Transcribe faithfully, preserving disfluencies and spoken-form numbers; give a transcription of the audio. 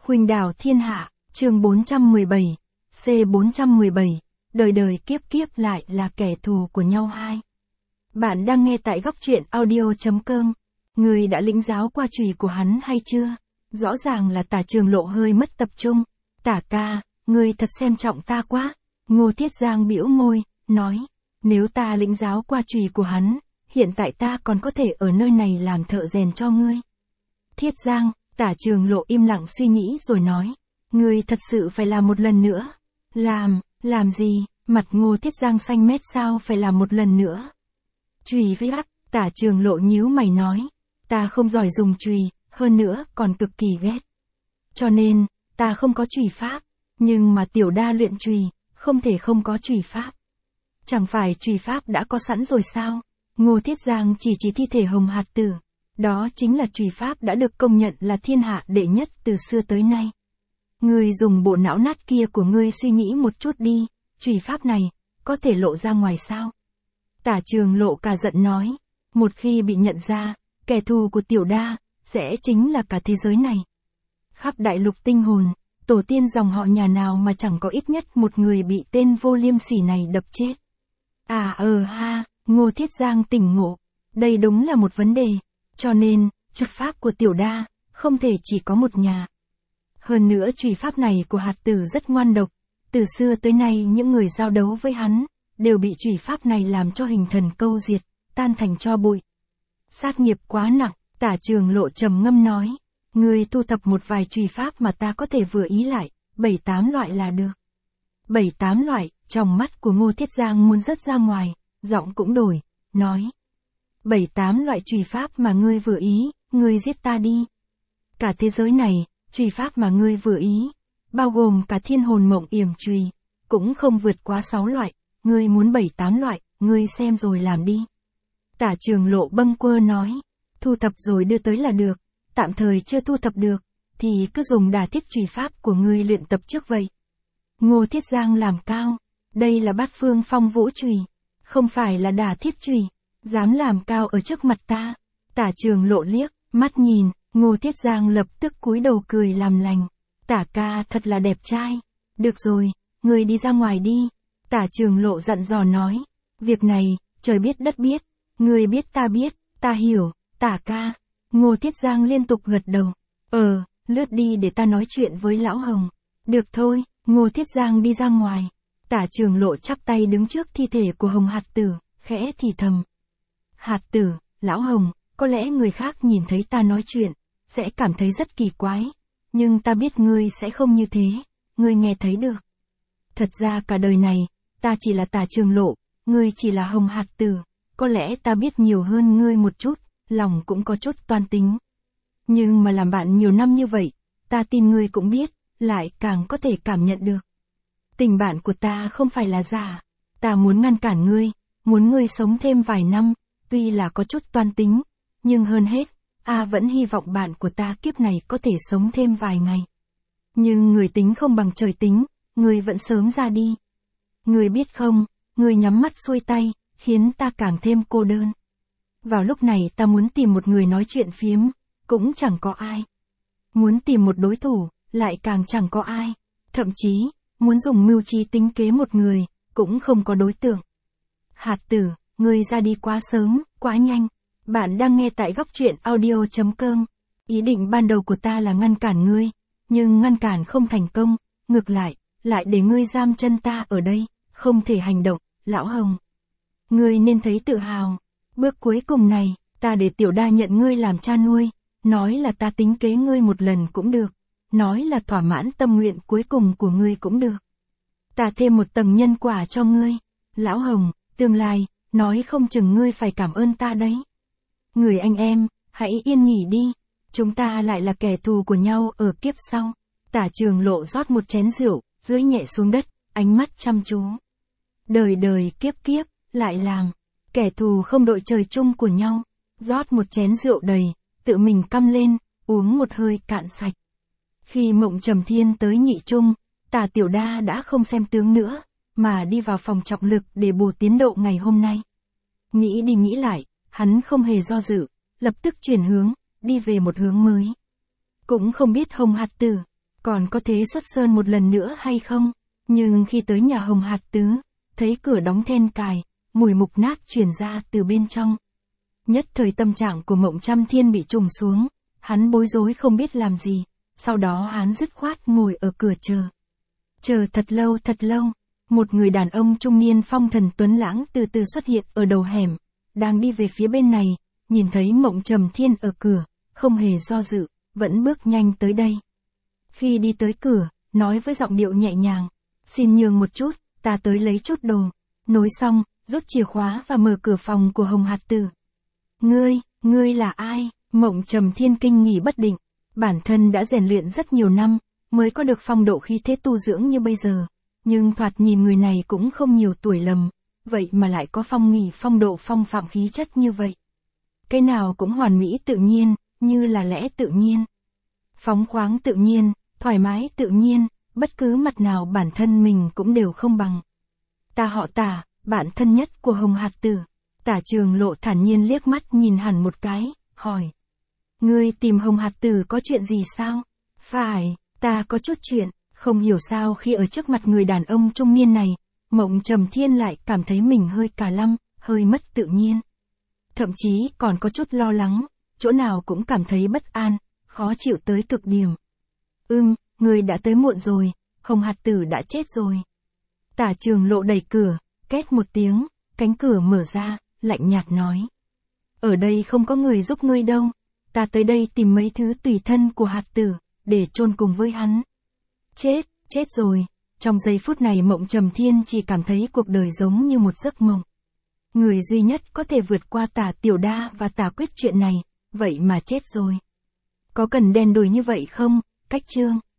Khuynh đảo thiên hạ, chương bốn trăm mười bảy, C bốn trăm mười bảy, đời đời kiếp kiếp lại là kẻ thù của nhau hai. Bạn đang nghe tại góc truyện audio.com. Người đã lĩnh giáo qua chùy của hắn hay chưa? Rõ ràng là Tả Trường Lộ hơi mất tập trung. Tả ca, ngươi thật xem trọng ta quá. Ngô Thiết Giang bĩu môi, nói, nếu ta lĩnh giáo qua chùy của hắn, hiện tại ta còn có thể ở nơi này làm thợ rèn cho ngươi. Thiết Giang, Tả Trường Lộ im lặng suy nghĩ rồi nói, ngươi thật sự phải làm một lần nữa. Làm, làm gì? Mặt Ngô Thiết Giang xanh mét, sao phải làm một lần nữa? Chùy với ắt, Tả Trường Lộ nhíu mày nói, ta không giỏi dùng chùy, hơn nữa còn cực kỳ ghét. Cho nên, ta không có chùy pháp, nhưng mà tiểu đa luyện chùy, không thể không có chùy pháp. Chẳng phải chùy pháp đã có sẵn rồi sao? Ngô Thiết Giang chỉ chỉ thi thể Hồng Hạt Tử. Đó chính là chùy pháp đã được công nhận là thiên hạ đệ nhất từ xưa tới nay. Ngươi dùng bộ não nát kia của ngươi suy nghĩ một chút đi, chùy pháp này, có thể lộ ra ngoài sao? Tả Trường Lộ cả giận nói, một khi bị nhận ra, kẻ thù của tiểu đa, sẽ chính là cả thế giới này. Khắp đại lục tinh hồn, tổ tiên dòng họ nhà nào mà chẳng có ít nhất một người bị tên vô liêm sỉ này đập chết. À ờ ha, Ngô Thiết Giang tỉnh ngộ, đây đúng là một vấn đề, cho nên, chùy pháp của tiểu đa, không thể chỉ có một nhà. Hơn nữa chùy pháp này của Hạt Tử rất ngoan độc, từ xưa tới nay những người giao đấu với hắn, đều bị chùy pháp này làm cho hình thần câu diệt, tan thành tro bụi. Sát nghiệp quá nặng, Tả Trường Lộ trầm ngâm nói, ngươi thu thập một vài chùy pháp mà ta có thể vừa ý lại, bảy tám loại là được. Bảy tám loại, trong mắt của Ngô Thiết Giang muốn rớt ra ngoài, giọng cũng đổi, nói. Bảy tám loại chùy pháp mà ngươi vừa ý, ngươi giết ta đi. Cả thế giới này, chùy pháp mà ngươi vừa ý, bao gồm cả thiên hồn mộng yểm chùy, cũng không vượt quá sáu loại, ngươi muốn bảy tám loại, ngươi xem rồi làm đi. Tả Trường Lộ bâng quơ nói, thu thập rồi đưa tới là được, tạm thời chưa thu thập được, thì cứ dùng đà thiết chùy pháp của ngươi luyện tập trước vậy. Ngô Thiết Giang làm cao, đây là Bát Phương Phong Vũ chùy, không phải là đà thiết chùy, dám làm cao ở trước mặt ta. Tả Trường Lộ liếc, mắt nhìn, Ngô Thiết Giang lập tức cúi đầu cười làm lành, Tả ca thật là đẹp trai, được rồi, ngươi đi ra ngoài đi. Tả Trường Lộ dặn dò nói, việc này, trời biết đất biết, ngươi biết ta biết, ta hiểu, Tả ca. Ngô Thiết Giang liên tục gật đầu, ờ, lướt đi để ta nói chuyện với Lão Hồng. Được thôi, Ngô Thiết Giang đi ra ngoài, Tả Trường Lộ chắp tay đứng trước thi thể của Hồng Hạt Tử, khẽ thì thầm. Hạt Tử, Lão Hồng, có lẽ người khác nhìn thấy ta nói chuyện, sẽ cảm thấy rất kỳ quái, nhưng ta biết ngươi sẽ không như thế, ngươi nghe thấy được. Thật ra cả đời này, ta chỉ là Tả Trường Lộ, ngươi chỉ là Hồng Hạt Tử, có lẽ ta biết nhiều hơn ngươi một chút, lòng cũng có chút toan tính. Nhưng mà làm bạn nhiều năm như vậy, ta tin ngươi cũng biết, lại càng có thể cảm nhận được. Tình bạn của ta không phải là giả, ta muốn ngăn cản ngươi, muốn ngươi sống thêm vài năm, tuy là có chút toan tính, nhưng hơn hết, A vẫn hy vọng bạn của ta kiếp này có thể sống thêm vài ngày. Nhưng người tính không bằng trời tính, ngươi vẫn sớm ra đi. Ngươi biết không, ngươi nhắm mắt xuôi tay, khiến ta càng thêm cô đơn. Vào lúc này ta muốn tìm một người nói chuyện phiếm, cũng chẳng có ai. Muốn tìm một đối thủ, lại càng chẳng có ai. Thậm chí, muốn dùng mưu trí tính kế một người, cũng không có đối tượng. Hạt Tử, ngươi ra đi quá sớm, quá nhanh. Bạn đang nghe tại góc truyện audio.com. Ý định ban đầu của ta là ngăn cản ngươi, nhưng ngăn cản không thành công, ngược lại, lại để ngươi giam chân ta ở đây, không thể hành động, Lão Hồng. Ngươi nên thấy tự hào. Bước cuối cùng này, ta để tiểu đa nhận ngươi làm cha nuôi, nói là ta tính kế ngươi một lần cũng được, nói là thỏa mãn tâm nguyện cuối cùng của ngươi cũng được. Ta thêm một tầng nhân quả cho ngươi, Lão Hồng, tương lai, nói không chừng ngươi phải cảm ơn ta đấy. Người anh em, hãy yên nghỉ đi, chúng ta lại là kẻ thù của nhau ở kiếp sau. Tả Trường Lộ rót một chén rượu, rưỡi nhẹ xuống đất, ánh mắt chăm chú. Đời đời kiếp kiếp, lại làm, kẻ thù không đội trời chung của nhau. Rót một chén rượu đầy, tự mình căm lên, uống một hơi cạn sạch. Khi Mộng Trầm Thiên tới nhị trung, Tả Tiểu Đa đã không xem tướng nữa, mà đi vào phòng trọng lực để bù tiến độ ngày hôm nay. Nghĩ đi nghĩ lại, hắn không hề do dự, lập tức chuyển hướng, đi về một hướng mới. Cũng không biết Hồng Hạt Tử, Còn có thế xuất sơn một lần nữa hay không? Nhưng khi tới nhà Hồng Hạt Tứ, thấy cửa đóng then cài, mùi mục nát truyền ra từ bên trong. Nhất thời tâm trạng của Mộng Trăm Thiên bị trùng xuống, hắn bối rối không biết làm gì, sau đó hắn dứt khoát ngồi ở cửa chờ. Chờ thật lâu thật lâu, một người đàn ông trung niên phong thần tuấn lãng từ từ xuất hiện ở đầu hẻm, đang đi về phía bên này, nhìn thấy Mộng Trầm Thiên ở cửa, không hề do dự, vẫn bước nhanh tới đây. Khi đi tới cửa, nói với giọng điệu nhẹ nhàng, xin nhường một chút, ta tới lấy chút đồ. Nói xong, rút chìa khóa và mở cửa phòng của Hồng Hạt Tử. Ngươi, ngươi là ai? Mộng Trầm Thiên kinh nghỉ bất định, bản thân đã rèn luyện rất nhiều năm, mới có được phong độ khí thế tu dưỡng như bây giờ. Nhưng thoạt nhìn người này cũng không nhiều tuổi lầm, vậy mà lại có phong nghỉ phong độ phong phạm khí chất như vậy. Cái nào cũng hoàn mỹ tự nhiên, như là lẽ tự nhiên. Phóng khoáng tự nhiên, thoải mái tự nhiên, bất cứ mặt nào bản thân mình cũng đều không bằng. Ta họ Tả, bạn thân nhất của Hồng Hạt Tử. Tả Trường Lộ thản nhiên liếc mắt nhìn hẳn một cái, hỏi. Ngươi tìm Hồng Hạt Tử có chuyện gì sao? Phải, ta có chút chuyện, không hiểu sao khi ở trước mặt người đàn ông trung niên này, Mộng Trầm Thiên lại cảm thấy mình hơi cà lăm, hơi mất tự nhiên. Thậm chí còn có chút lo lắng, chỗ nào cũng cảm thấy bất an, khó chịu tới cực điểm. Ưm, người đã tới muộn rồi, Hồng Hạt Tử đã chết rồi. Tả Trường Lộ đẩy cửa, két một tiếng, cánh cửa mở ra, lạnh nhạt nói. Ở đây không có người giúp ngươi đâu, ta tới đây tìm mấy thứ tùy thân của Hạt Tử, để chôn cùng với hắn. Chết, chết rồi, trong giây phút này Mộng Trầm Thiên chỉ cảm thấy cuộc đời giống như một giấc mộng. Người duy nhất có thể vượt qua Tả Tiểu Đa và Tả Quyết chuyện này, vậy mà chết rồi. Có cần đen đủi như vậy không, Cách Trương?